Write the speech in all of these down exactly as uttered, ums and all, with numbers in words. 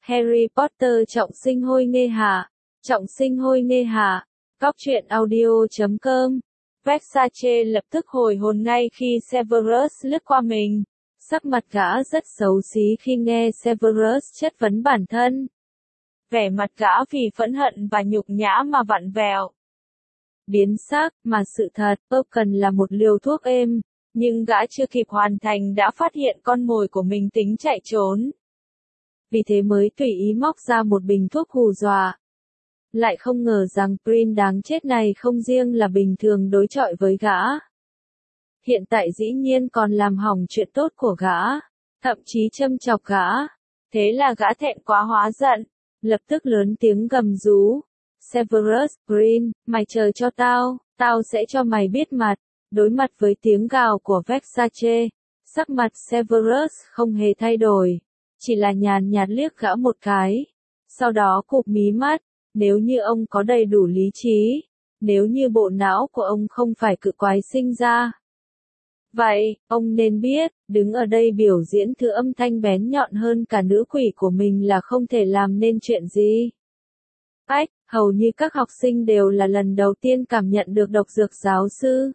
Harry Potter trọng sinh hôi nghê hạ. Trọng sinh hôi nghê hạ. Góc truyện audio chấm com. Versace lập tức hồi hồn ngay khi Severus lướt qua mình. Sắc mặt gã rất xấu xí khi nghe Severus chất vấn bản thân. Vẻ mặt gã vì phẫn hận và nhục nhã mà vặn vẹo. Biến sắc, mà sự thật, ơ cần là một liều thuốc êm, nhưng gã chưa kịp hoàn thành đã phát hiện con mồi của mình tính chạy trốn. Vì thế mới tùy ý móc ra một bình thuốc hù dọa. Lại không ngờ rằng Prince đáng chết này không riêng là bình thường đối chọi với gã. Hiện tại dĩ nhiên còn làm hỏng chuyện tốt của gã, thậm chí châm chọc gã. Thế là gã thẹn quá hóa giận, lập tức lớn tiếng gầm rú. Severus, Prince, mày chờ cho tao, tao sẽ cho mày biết mặt. Đối mặt với tiếng gào của Versace, sắc mặt Severus không hề thay đổi, chỉ là nhàn nhạt liếc gã một cái. Sau đó cụp mí mắt, nếu như ông có đầy đủ lý trí, nếu như bộ não của ông không phải cự quái sinh ra. Vậy, ông nên biết, đứng ở đây biểu diễn thứ âm thanh bén nhọn hơn cả nữ quỷ của mình là không thể làm nên chuyện gì. Ách, hầu như các học sinh đều là lần đầu tiên cảm nhận được độc dược giáo sư.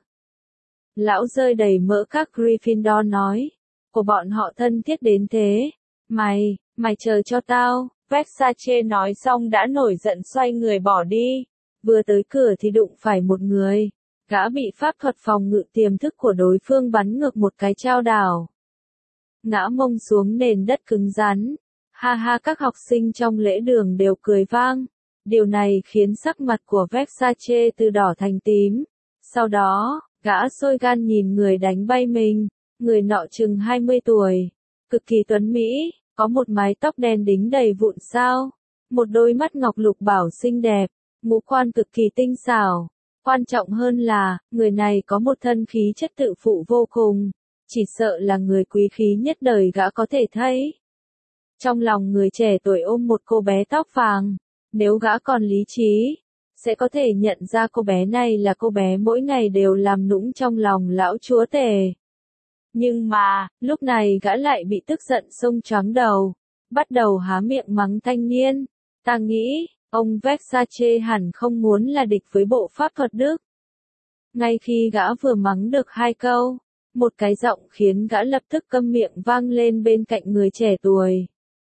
Lão rơi đầy mỡ các Gryffindor nói, của bọn họ thân thiết đến thế. Mày, mày chờ cho tao. Versace nói xong đã nổi giận xoay người bỏ đi. Vừa tới cửa thì đụng phải một người. Gã bị pháp thuật phòng ngự tiềm thức của đối phương bắn ngược một cái chao đảo. Ngã mông xuống nền đất cứng rắn. Ha ha, các học sinh trong lễ đường đều cười vang. Điều này khiến sắc mặt của Versace từ đỏ thành tím. Sau đó, gã sôi gan nhìn người đánh bay mình. Người nọ chừng hai mươi tuổi. Cực kỳ tuấn mỹ, có một mái tóc đen đính đầy vụn sao. Một đôi mắt ngọc lục bảo xinh đẹp. Ngũ quan cực kỳ tinh xảo. Quan trọng hơn là, người này có một thân khí chất tự phụ vô cùng. Chỉ sợ là người quý khí nhất đời gã có thể thấy. Trong lòng người trẻ tuổi ôm một cô bé tóc vàng. Nếu gã còn lý trí, sẽ có thể nhận ra cô bé này là cô bé mỗi ngày đều làm nũng trong lòng lão chúa tể. Nhưng mà, lúc này gã lại bị tức giận xông choáng đầu, bắt đầu há miệng mắng thanh niên. Ta nghĩ, ông Versace hẳn không muốn là địch với bộ pháp thuật Đức. Ngay khi gã vừa mắng được hai câu, một cái giọng khiến gã lập tức câm miệng vang lên bên cạnh người trẻ tuổi.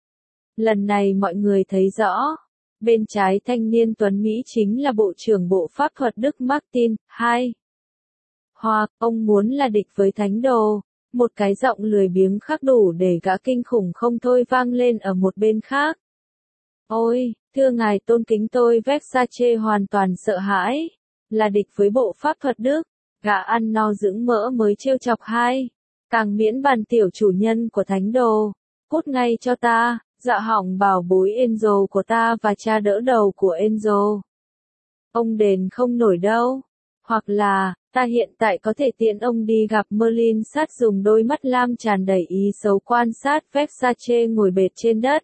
Lần này mọi người thấy rõ. Bên trái thanh niên tuấn Mỹ chính là Bộ trưởng Bộ Pháp thuật Đức Martin. Hai. Hoặc, ông muốn là địch với thánh đồ. Một cái giọng lười biếng khác đủ để gã kinh khủng không thôi vang lên ở một bên khác. Ôi, thưa ngài tôn kính, tôi Versace hoàn toàn sợ hãi. Là địch với Bộ Pháp thuật Đức. Gã ăn no dưỡng mỡ mới trêu chọc hai. Càng miễn bàn tiểu chủ nhân của thánh đồ. Cút ngay cho ta. Dạ hỏng bảo bối Enzo của ta và cha đỡ đầu của Enzo. Ông đền không nổi đâu. Hoặc là, ta hiện tại có thể tiện ông đi gặp Merlin sát dùng đôi mắt lam tràn đầy ý xấu quan sát Versace ngồi bệt trên đất.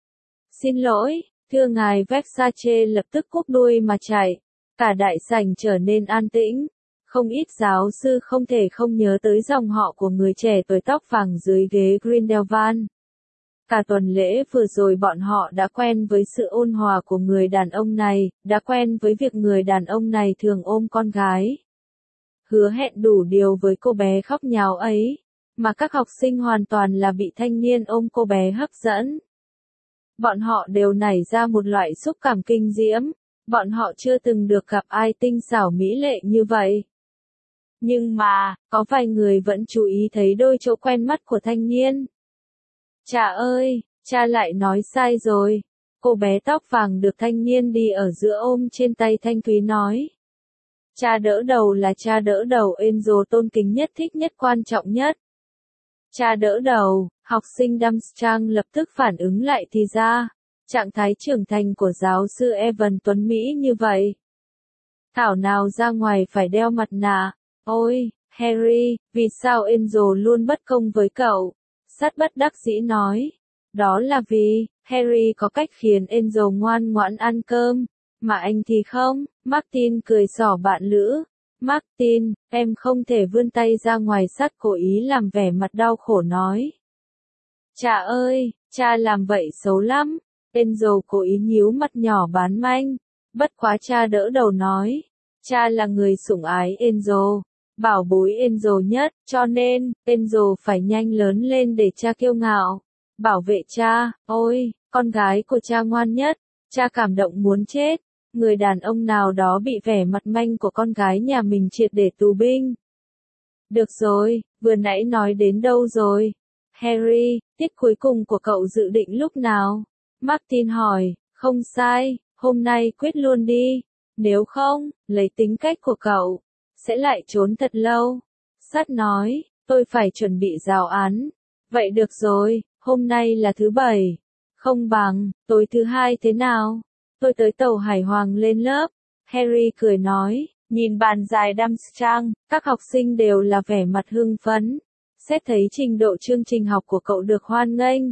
Xin lỗi, thưa ngài. Versace lập tức cúp đuôi mà chạy. Cả đại sảnh trở nên an tĩnh. Không ít giáo sư không thể không nhớ tới dòng họ của người trẻ tuổi tóc vàng dưới ghế Grindelwald. Cả tuần lễ vừa rồi bọn họ đã quen với sự ôn hòa của người đàn ông này, đã quen với việc người đàn ông này thường ôm con gái. Hứa hẹn đủ điều với cô bé khóc nháo ấy, mà các học sinh hoàn toàn là bị thanh niên ôm cô bé hấp dẫn. Bọn họ đều nảy ra một loại xúc cảm kinh diễm, bọn họ chưa từng được gặp ai tinh xảo mỹ lệ như vậy. Nhưng mà, có vài người vẫn chú ý thấy đôi chỗ quen mắt của thanh niên. Cha ơi, cha lại nói sai rồi. Cô bé tóc vàng được thanh niên đi ở giữa ôm trên tay thanh thúy nói. Cha đỡ đầu là cha đỡ đầu Enzo tôn kính nhất, thích nhất, quan trọng nhất. Cha đỡ đầu, học sinh Durmstrang lập tức phản ứng lại thì ra. Trạng thái trưởng thành của giáo sư Evan tuấn Mỹ như vậy. Thảo nào ra ngoài phải đeo mặt nạ. Ôi, Harry, vì sao Enzo luôn bất công với cậu? Sắt bất đắc dĩ nói. Đó là vì, Harry có cách khiến Enzo ngoan ngoãn ăn cơm, mà anh thì không. Martin cười xỏ bạn lữ. Martin, em không thể vươn tay ra ngoài. Sắt cố ý làm vẻ mặt đau khổ nói. Cha ơi, cha làm vậy xấu lắm. Angel cố ý nhíu mặt nhỏ bán manh. Bất quá cha đỡ đầu nói. Cha là người sủng ái Angel, bảo bối Angel nhất, cho nên, Angel phải nhanh lớn lên để cha kiêu ngạo. Bảo vệ cha, ôi, con gái của cha ngoan nhất, cha cảm động muốn chết. Người đàn ông nào đó bị vẻ mặt manh của con gái nhà mình triệt để tù binh. Được rồi, vừa nãy nói đến đâu rồi? Harry, tiết cuối cùng của cậu dự định lúc nào? Martin hỏi, không sai, hôm nay quyết luôn đi. Nếu không, lấy tính cách của cậu, sẽ lại trốn thật lâu. Sắt nói, tôi phải chuẩn bị giáo án. Vậy được rồi, hôm nay là thứ bảy. Không bằng, tối thứ hai thế nào? Tôi tới tàu Hải Hoàng lên lớp. Harry cười nói, nhìn bàn dài Durmstrang, các học sinh đều là vẻ mặt hưng phấn. Xét thấy trình độ chương trình học của cậu được hoan nghênh.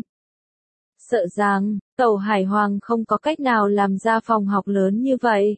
Sợ rằng, tàu Hải Hoàng không có cách nào làm ra phòng học lớn như vậy.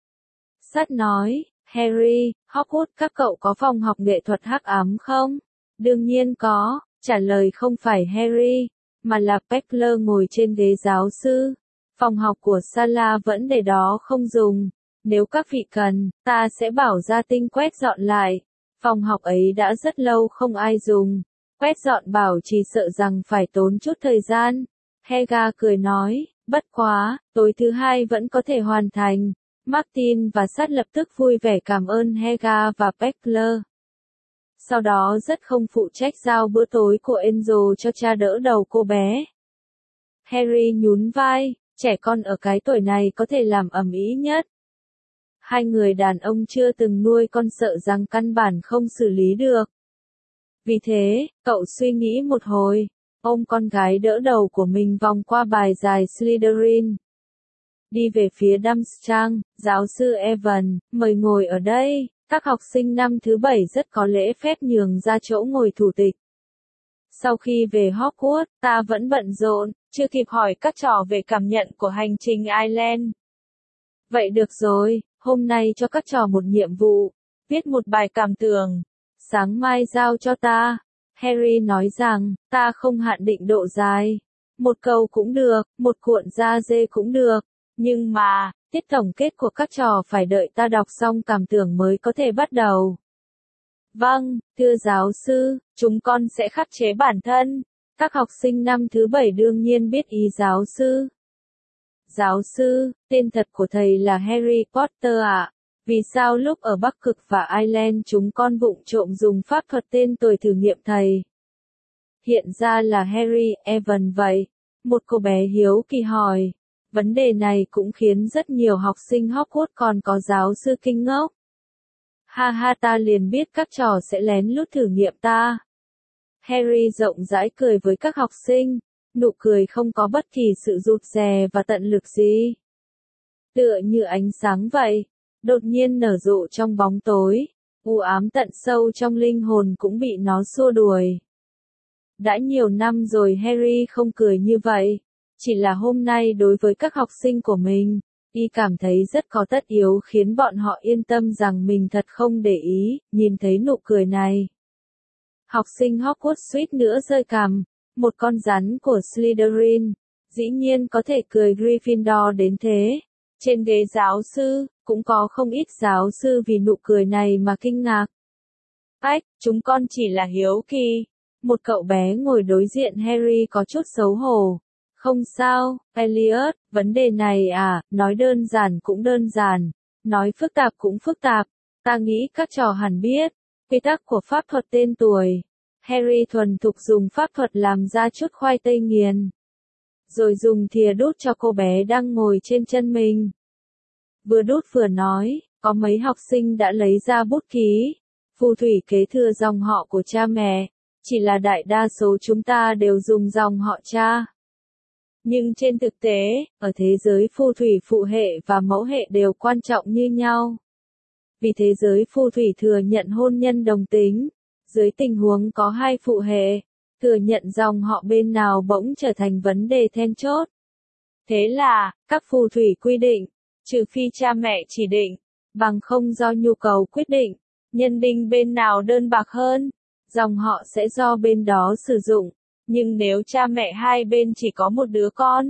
Sắt nói, Harry, Hogwarts các cậu có phòng học nghệ thuật hắc ám không? Đương nhiên có, trả lời không phải Harry, mà là Peckler ngồi trên ghế giáo sư. Phòng học của Sala vẫn để đó không dùng. Nếu các vị cần, ta sẽ bảo gia tinh quét dọn lại. Phòng học ấy đã rất lâu không ai dùng. Quét dọn bảo chỉ sợ rằng phải tốn chút thời gian. Helga cười nói, bất quá, tối thứ hai vẫn có thể hoàn thành. Martin và Sắt lập tức vui vẻ cảm ơn Helga và Peckler. Sau đó rất không phụ trách giao bữa tối của Angel cho cha đỡ đầu cô bé. Harry nhún vai, trẻ con ở cái tuổi này có thể làm ầm ĩ nhất. Hai người đàn ông chưa từng nuôi con sợ rằng căn bản không xử lý được. Vì thế, cậu suy nghĩ một hồi, ôm con gái đỡ đầu của mình vòng qua bài dài Slytherin. Đi về phía Durmstrang, giáo sư Evan, mời ngồi ở đây. Các học sinh năm thứ bảy rất có lễ phép nhường ra chỗ ngồi thủ tịch. Sau khi về Hogwarts, ta vẫn bận rộn, chưa kịp hỏi các trò về cảm nhận của hành trình Ireland. Vậy được rồi, hôm nay cho các trò một nhiệm vụ, viết một bài cảm tưởng. Sáng mai giao cho ta. Harry nói rằng, ta không hạn định độ dài. Một câu cũng được, một cuộn da dê cũng được. Nhưng mà, tiết tổng kết của các trò phải đợi ta đọc xong cảm tưởng mới có thể bắt đầu. Vâng, thưa giáo sư, chúng con sẽ khắc chế bản thân. Các học sinh năm thứ bảy đương nhiên biết ý giáo sư. Giáo sư, tên thật của thầy là Harry Potter ạ. À? Vì sao lúc ở Bắc Cực và Ireland chúng con vụng trộm dùng pháp thuật tên tuổi thử nghiệm thầy? Hiện ra là Harry Evan vậy. Một cô bé hiếu kỳ hỏi. Vấn đề này cũng khiến rất nhiều học sinh Hogwarts còn có giáo sư kinh ngốc. Ha ha, ta liền biết các trò sẽ lén lút thử nghiệm ta. Harry rộng rãi cười với các học sinh, nụ cười không có bất kỳ sự rụt rè và tận lực gì. Tựa như ánh sáng vậy, đột nhiên nở rộ trong bóng tối, u ám tận sâu trong linh hồn cũng bị nó xua đuổi. Đã nhiều năm rồi Harry không cười như vậy. Chỉ là hôm nay đối với các học sinh của mình, y cảm thấy rất có tất yếu khiến bọn họ yên tâm rằng mình thật không để ý, nhìn thấy nụ cười này. Học sinh Hogwarts suýt nữa rơi cằm, một con rắn của Slytherin, dĩ nhiên có thể cười Gryffindor đến thế. Trên ghế giáo sư, cũng có không ít giáo sư vì nụ cười này mà kinh ngạc. Ách, chúng con chỉ là hiếu kỳ. Một cậu bé ngồi đối diện Harry có chút xấu hổ. Không sao, Elliot, vấn đề này à, nói đơn giản cũng đơn giản, nói phức tạp cũng phức tạp, ta nghĩ các trò hẳn biết, quy tắc của pháp thuật tên tuổi. Harry thuần thục dùng pháp thuật làm ra chút khoai tây nghiền. Rồi dùng thìa đút cho cô bé đang ngồi trên chân mình. Vừa đút vừa nói, có mấy học sinh đã lấy ra bút ký. Phù thủy kế thừa dòng họ của cha mẹ, chỉ là đại đa số chúng ta đều dùng dòng họ cha. Nhưng trên thực tế, ở thế giới phù thủy phụ hệ và mẫu hệ đều quan trọng như nhau. Vì thế giới phù thủy thừa nhận hôn nhân đồng tính, dưới tình huống có hai phụ hệ, thừa nhận dòng họ bên nào bỗng trở thành vấn đề then chốt. Thế là, các phù thủy quy định, trừ phi cha mẹ chỉ định, bằng không do nhu cầu quyết định, nhân đinh bên nào đơn bạc hơn, dòng họ sẽ do bên đó sử dụng. Nhưng nếu cha mẹ hai bên chỉ có một đứa con,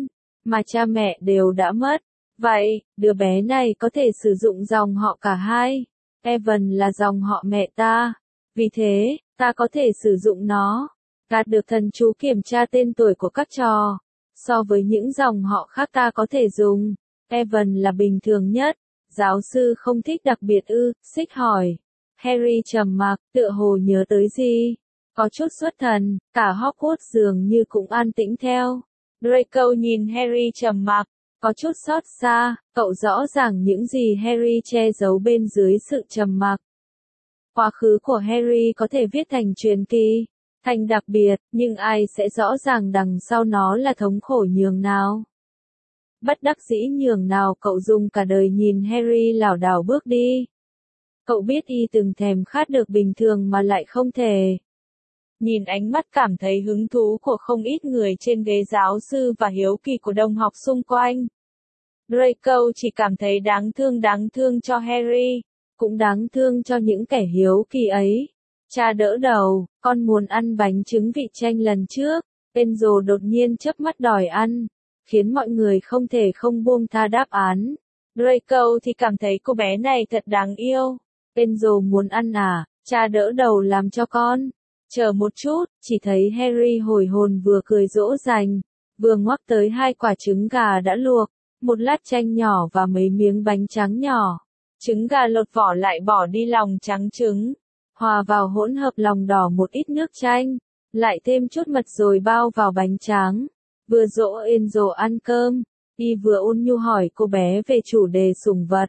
mà cha mẹ đều đã mất. Vậy, đứa bé này có thể sử dụng dòng họ cả hai. Evan là dòng họ mẹ ta. Vì thế, ta có thể sử dụng nó. Đạt được thần chú kiểm tra tên tuổi của các trò. So với những dòng họ khác ta có thể dùng. Evan là bình thường nhất. Giáo sư không thích đặc biệt ư, Xích hỏi. Harry trầm mặc, tựa hồ nhớ tới gì. Có chút xuất thần, cả Hogwarts dường như cũng an tĩnh theo. Draco nhìn Harry trầm mặc, có chút xót xa, cậu rõ ràng những gì Harry che giấu bên dưới sự trầm mặc. Quá khứ của Harry có thể viết thành truyền kỳ, thành đặc biệt, nhưng ai sẽ rõ ràng đằng sau nó là thống khổ nhường nào. Bất đắc dĩ nhường nào cậu dùng cả đời nhìn Harry lảo đảo bước đi. Cậu biết y từng thèm khát được bình thường mà lại không thể. Nhìn ánh mắt cảm thấy hứng thú của không ít người trên ghế giáo sư và hiếu kỳ của đồng học xung quanh. Draco chỉ cảm thấy đáng thương đáng thương cho Harry, cũng đáng thương cho những kẻ hiếu kỳ ấy. Cha đỡ đầu, con muốn ăn bánh trứng vị chanh lần trước. Enzo đột nhiên chớp mắt đòi ăn, khiến mọi người không thể không buông tha đáp án. Draco thì cảm thấy cô bé này thật đáng yêu. Enzo muốn ăn à, cha đỡ đầu làm cho con. Chờ một chút, chỉ thấy Harry hồi hồn vừa cười dỗ dành, vừa ngoắc tới hai quả trứng gà đã luộc, một lát chanh nhỏ và mấy miếng bánh trắng nhỏ. Trứng gà lột vỏ lại bỏ đi lòng trắng trứng, hòa vào hỗn hợp lòng đỏ một ít nước chanh, lại thêm chút mật rồi bao vào bánh tráng. Vừa dỗ Enzo ăn cơm, y vừa ôn nhu hỏi cô bé về chủ đề sủng vật.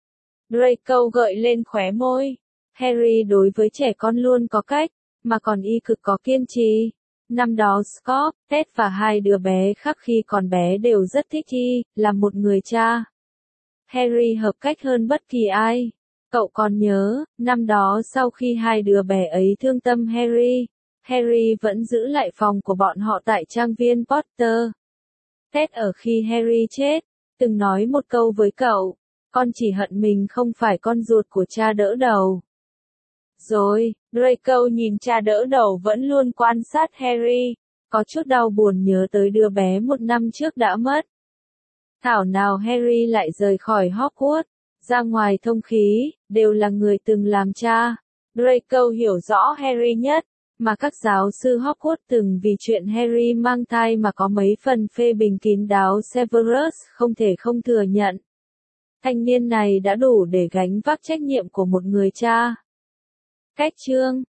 Draco gợi lên khóe môi. Harry đối với trẻ con luôn có cách, mà còn y cực có kiên trì. Năm đó Scott, Ted và hai đứa bé khác khi còn bé đều rất thích y, là một người cha. Harry hợp cách hơn bất kỳ ai. Cậu còn nhớ, năm đó sau khi hai đứa bé ấy thương tâm Harry, Harry vẫn giữ lại phòng của bọn họ tại trang viên Potter. Ted ở khi Harry chết, từng nói một câu với cậu, con chỉ hận mình không phải con ruột của cha đỡ đầu. Rồi, Draco nhìn cha đỡ đầu vẫn luôn quan sát Harry, có chút đau buồn nhớ tới đứa bé một năm trước đã mất. Thảo nào Harry lại rời khỏi Hogwarts, ra ngoài thông khí, đều là người từng làm cha. Draco hiểu rõ Harry nhất, mà các giáo sư Hogwarts từng vì chuyện Harry mang thai mà có mấy phần phê bình kín đáo Severus không thể không thừa nhận. Thanh niên này đã đủ để gánh vác trách nhiệm của một người cha. Cách chương